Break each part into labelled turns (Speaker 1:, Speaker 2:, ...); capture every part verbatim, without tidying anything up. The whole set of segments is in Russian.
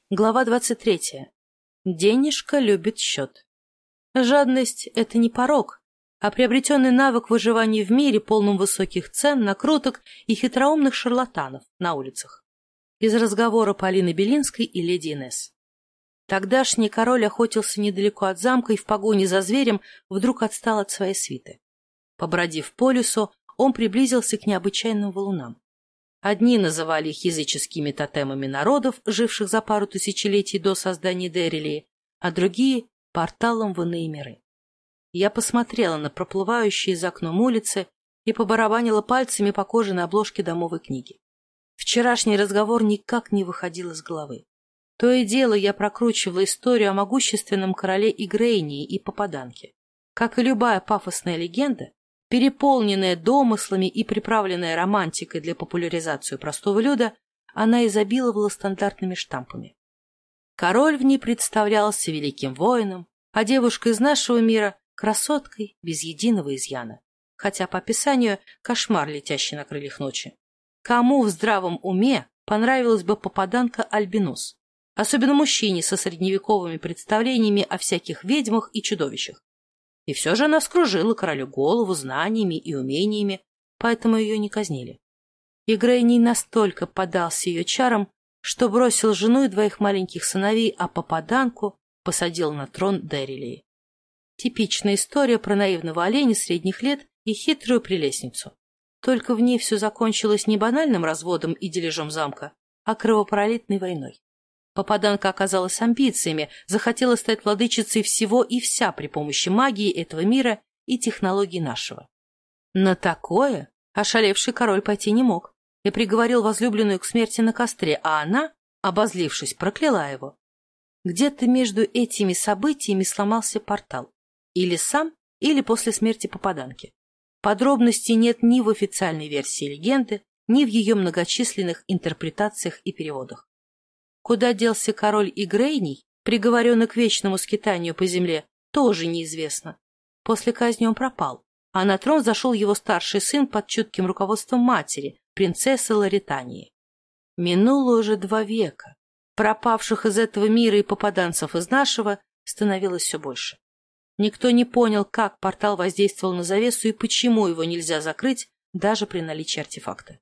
Speaker 1: Глава двадцать третья. Денежка любит счет. Жадность — это не порок, а приобретенный навык выживания в мире, полном высоких цен, накруток и хитроумных шарлатанов на улицах. Из разговора Полины Белинской и леди Инесс. Тогдашний король охотился недалеко от замка и в погоне за зверем вдруг отстал от своей свиты. Побродив по лесу, он приблизился к необычайным валунам. Одни называли их языческими тотемами народов, живших за пару тысячелетий до создания Дэрилии, а другие — порталом в иные миры. Я посмотрела на проплывающие за окном улицы и побарабанила пальцами по кожаной обложке домовой книги. Вчерашний разговор никак не выходил из головы. То и дело я прокручивала историю о могущественном короле Игрейнии и попаданке. Как и любая пафосная легенда, переполненная домыслами и приправленная романтикой для популяризации простого люда, она изобиловала стандартными штампами. Король в ней представлялся великим воином, а девушка из нашего мира — красоткой без единого изъяна, хотя по описанию кошмар, летящий на крыльях ночи. Кому в здравом уме понравилась бы попаданка-альбинос, особенно мужчине со средневековыми представлениями о всяких ведьмах и чудовищах? И все же она вскружила королю голову знаниями и умениями, поэтому ее не казнили. Игрейний настолько поддался ее чарам, что бросил жену и двоих маленьких сыновей, а попаданку посадил на трон Дэрилии. Типичная история про наивного оленя средних лет и хитрую прелестницу. Только в ней все закончилось не банальным разводом и дележом замка, а кровопролитной войной. Попаданка оказалась амбициями, захотела стать владычицей всего и вся при помощи магии этого мира и технологий нашего. На такое ошалевший король пойти не мог и приговорил возлюбленную к смерти на костре, а она, обозлившись, прокляла его. Где-то между этими событиями сломался портал. Или сам, или после смерти попаданки. Подробностей нет ни в официальной версии легенды, ни в ее многочисленных интерпретациях и переводах. Куда делся король Игрейний, приговоренный к вечному скитанию по земле, тоже неизвестно. После казни он пропал, а на трон зашел его старший сын под чутким руководством матери, принцессы Ларитании. Минуло уже два века. Пропавших из этого мира и попаданцев из нашего становилось все больше. Никто не понял, как портал воздействовал на завесу и почему его нельзя закрыть даже при наличии артефакта.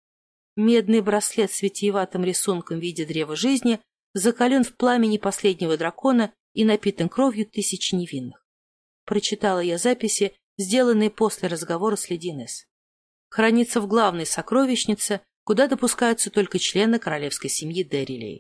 Speaker 1: Медный браслет с витиеватым рисунком в виде древа жизни закален в пламени последнего дракона и напитан кровью тысячи невинных. Прочитала я записи, сделанные после разговора с леди Инесс. Хранится в главной сокровищнице, куда допускаются только члены королевской семьи Дэрилии.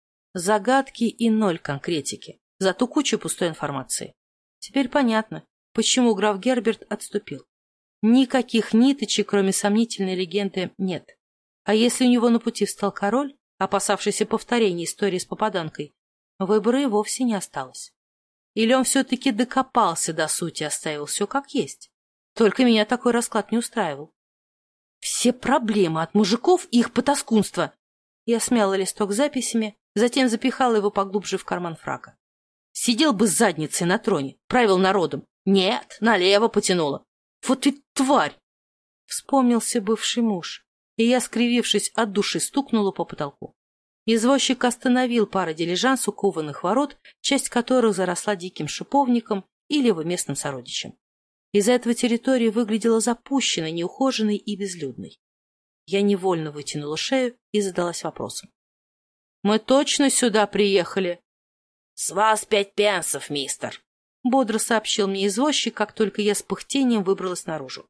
Speaker 1: Загадки и ноль конкретики, зато куча пустой информации. Теперь понятно, почему граф Герберт отступил. Никаких ниточек, кроме сомнительной легенды, нет. А если у него на пути встал король, опасавшийся повторения истории с попаданкой, выбора и вовсе не осталось. Или он все-таки докопался до сути и оставил все как есть? Только меня такой расклад не устраивал. Все проблемы от мужиков и их потаскунства. Я смяла листок с записями, затем запихала его поглубже в карман фрака. Сидел бы с задницей на троне, правил народом. Нет, налево потянуло. Вот и тварь! Вспомнился бывший муж, и я, скривившись от души, стукнула по потолку. Извозчик остановил пару дилижанс у кованых ворот, часть которых заросла диким шиповником или его местным сородичем. Из-за этого территория выглядела запущенной, неухоженной и безлюдной. Я невольно вытянула шею и задалась вопросом. — Мы точно сюда приехали? — С вас пять пенсов, мистер, — бодро сообщил мне извозчик, как только я с пыхтением выбралась наружу.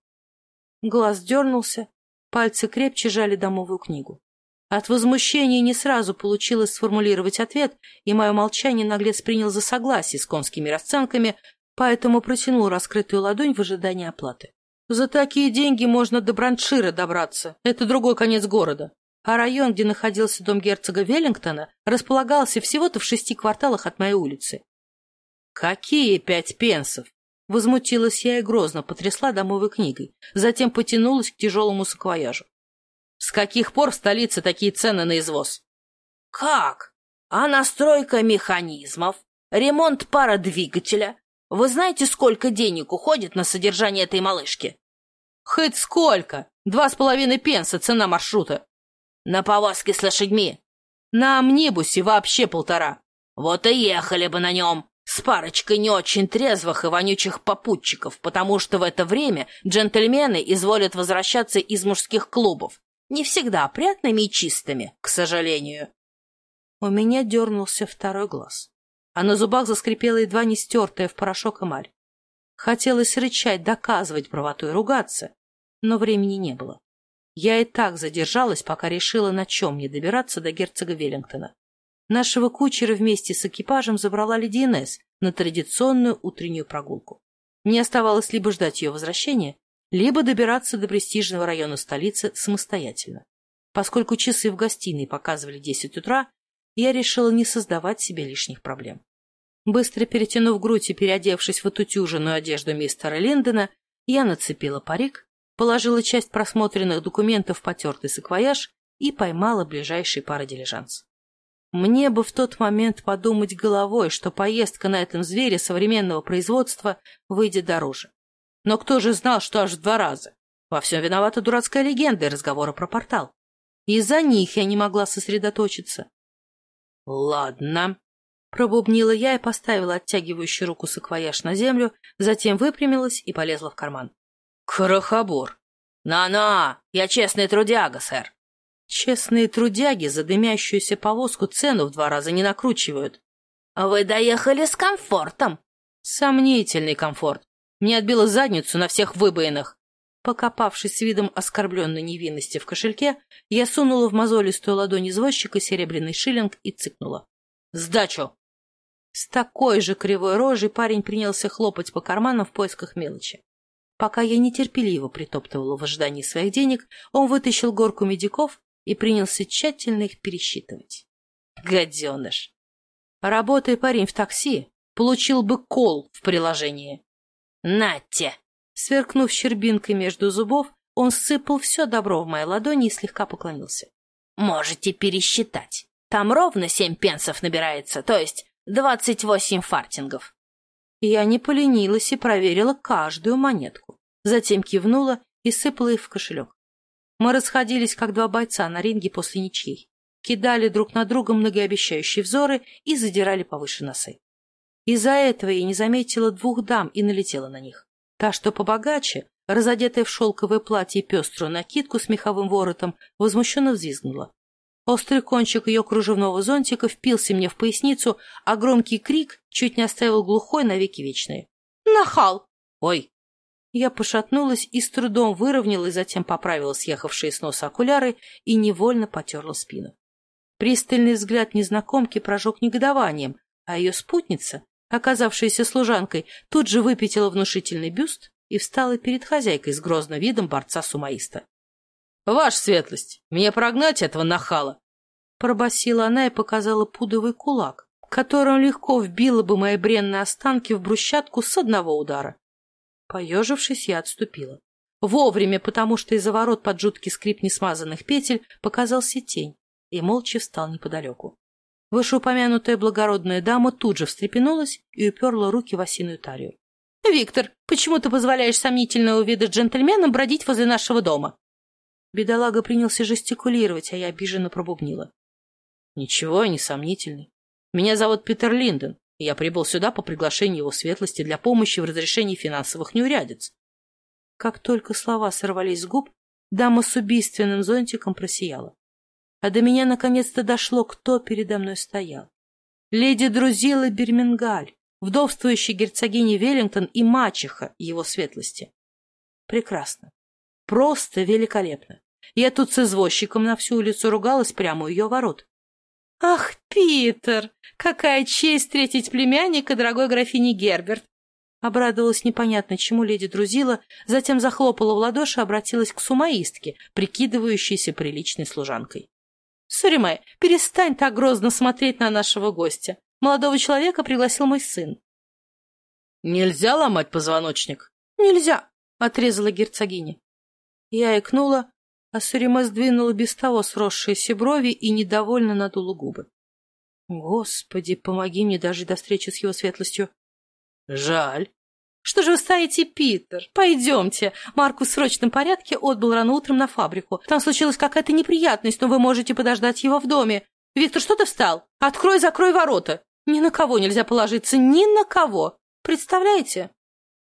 Speaker 1: Глаз дернулся, пальцы крепче жали домовую книгу. От возмущения не сразу получилось сформулировать ответ, и мое молчание наглец принял за согласие с конскими расценками, поэтому протянул раскрытую ладонь в ожидании оплаты. За такие деньги можно до Браншира добраться, это другой конец города. А район, где находился дом герцога Веллингтона, располагался всего-то в шести кварталах от моей улицы. — Какие пять пенсов? — возмутилась я и грозно потрясла домовой книгой, затем потянулась к тяжелому саквояжу. — С каких пор в столице такие цены на извоз? — Как? А настройка механизмов, ремонт пародвигателя? Вы знаете, сколько денег уходит на содержание этой малышки? — Хоть сколько! Два с половиной пенса цена маршрута. — На повозке с лошадьми. На амнибусе вообще полтора.
Speaker 2: Вот и ехали бы на нем, с парочкой не очень трезвых и вонючих попутчиков, потому что в это время джентльмены изволят возвращаться из мужских клубов. Не всегда опрятными и чистыми, к сожалению.
Speaker 1: У меня дернулся второй глаз, а на зубах заскрипела едва не стертая в порошок эмаль. Хотелось рычать, доказывать правоту и ругаться, но времени не было. Я и так задержалась, пока решила, на чем мне добираться до герцога Веллингтона. Нашего кучера вместе с экипажем забрала леди Инесс на традиционную утреннюю прогулку. Мне оставалось либо ждать ее возвращения, либо добираться до престижного района столицы самостоятельно. Поскольку часы в гостиной показывали десять утра, я решила не создавать себе лишних проблем. Быстро перетянув грудь и переодевшись в отутюженную одежду мистера Линдона, я нацепила парик, положила часть просмотренных документов в потертый саквояж и поймала ближайший пародилижанс. Мне бы в тот момент подумать головой, что поездка на этом звере современного производства выйдет дороже. Но кто же знал, что аж в два раза? Во всем виновата дурацкая легенда и разговоры про портал. Из-за них я не могла сосредоточиться. — Ладно, — пробубнила я и поставила оттягивающую руку саквояж на землю, затем выпрямилась и полезла в карман. — Крохобор!
Speaker 2: На-на, я честный трудяга, сэр.
Speaker 1: Честные трудяги за дымящуюся повозку цену в два раза не накручивают.
Speaker 2: — Вы доехали с комфортом.
Speaker 1: — Сомнительный комфорт. Мне отбило задницу на всех выбоинах. Покопавшись с видом оскорбленной невинности в кошельке, я сунула в мозолистую ладонь извозчика серебряный шиллинг и цыкнула. «Сдачу!» С такой же кривой рожей парень принялся хлопать по карманам в поисках мелочи. Пока я нетерпеливо притоптывала в ожидании своих денег, он вытащил горку медиков и принялся тщательно их пересчитывать. Гаденыш! Работая парень в такси, получил бы кол в приложении.
Speaker 2: «Нате!»
Speaker 1: Сверкнув щербинкой между зубов, он сыпал все добро в мои ладони и слегка поклонился.
Speaker 2: «Можете пересчитать. Там ровно семь пенсов набирается, то есть двадцать восемь фартингов».
Speaker 1: Я не поленилась и проверила каждую монетку. Затем кивнула и сыпала их в кошелек. Мы расходились, как два бойца на ринге после ничьей. Кидали друг на друга многообещающие взоры и задирали повыше носы. Из-за этого я не заметила двух дам и налетела на них. Та, что побогаче, разодетая в шелковое платье и пеструю накидку с меховым воротом, возмущенно взвизгнула. Острый кончик ее кружевного зонтика впился мне в поясницу, а громкий крик чуть не оставил глухой навеки вечные. «Нахал!» «Ой!» Я пошатнулась и с трудом выровнялась, затем поправила съехавшие с носа окуляры и невольно потерла спину. Пристальный взгляд незнакомки прожег негодованием, а ее спутница, оказавшаяся служанкой, тут же выпятила внушительный бюст и встала перед хозяйкой с грозным видом борца-сумаиста. — Ваша светлость, мне прогнать этого нахала! — пробасила она и показала пудовый кулак, которым легко вбила бы мои бренные останки в брусчатку с одного удара. Поежившись, я отступила. Вовремя, потому что из-за ворот под жуткий скрип несмазанных петель показался тень и молча встал неподалеку. Вышеупомянутая благородная дама тут же встрепенулась и уперла руки в осиную талию. — Виктор, почему ты позволяешь сомнительного вида джентльменам бродить возле нашего дома? Бедолага принялся жестикулировать, а я обиженно пробубнила. — Ничего, я не сомнительный. Меня зовут Питер Линдон, и я прибыл сюда по приглашению его светлости для помощи в разрешении финансовых неурядиц. Как только слова сорвались с губ, дама с убийственным зонтиком просияла. А до меня наконец-то дошло, кто передо мной стоял. Леди Друзилла Бирмингаль, вдовствующая герцогиня Веллингтон и мачеха его светлости. Прекрасно. Просто великолепно. Я тут с извозчиком на всю улицу ругалась прямо у ее ворот. — Ах, Питер! Какая честь встретить племянника дорогой графини Герберт! Обрадовалась непонятно чему леди Друзилла, затем захлопала в ладоши и обратилась к сумаистке, прикидывающейся приличной служанкой. Суримэ, перестань так грозно смотреть на нашего гостя. Молодого человека пригласил мой сын. — Нельзя ломать позвоночник? — Нельзя, — отрезала герцогиня. Я икнула, а Суримэ сдвинула без того сросшиеся брови и недовольно надула губы. — Господи, помоги мне дожить до встречи с его светлостью. — Жаль. — Что же вы стоите, Питер? Пойдемте. Маркус в срочном порядке отбыл рано утром на фабрику. Там случилась какая-то неприятность, но вы можете подождать его в доме. Виктор, что ты встал? Открой, закрой ворота. Ни на кого нельзя положиться, ни на кого. Представляете?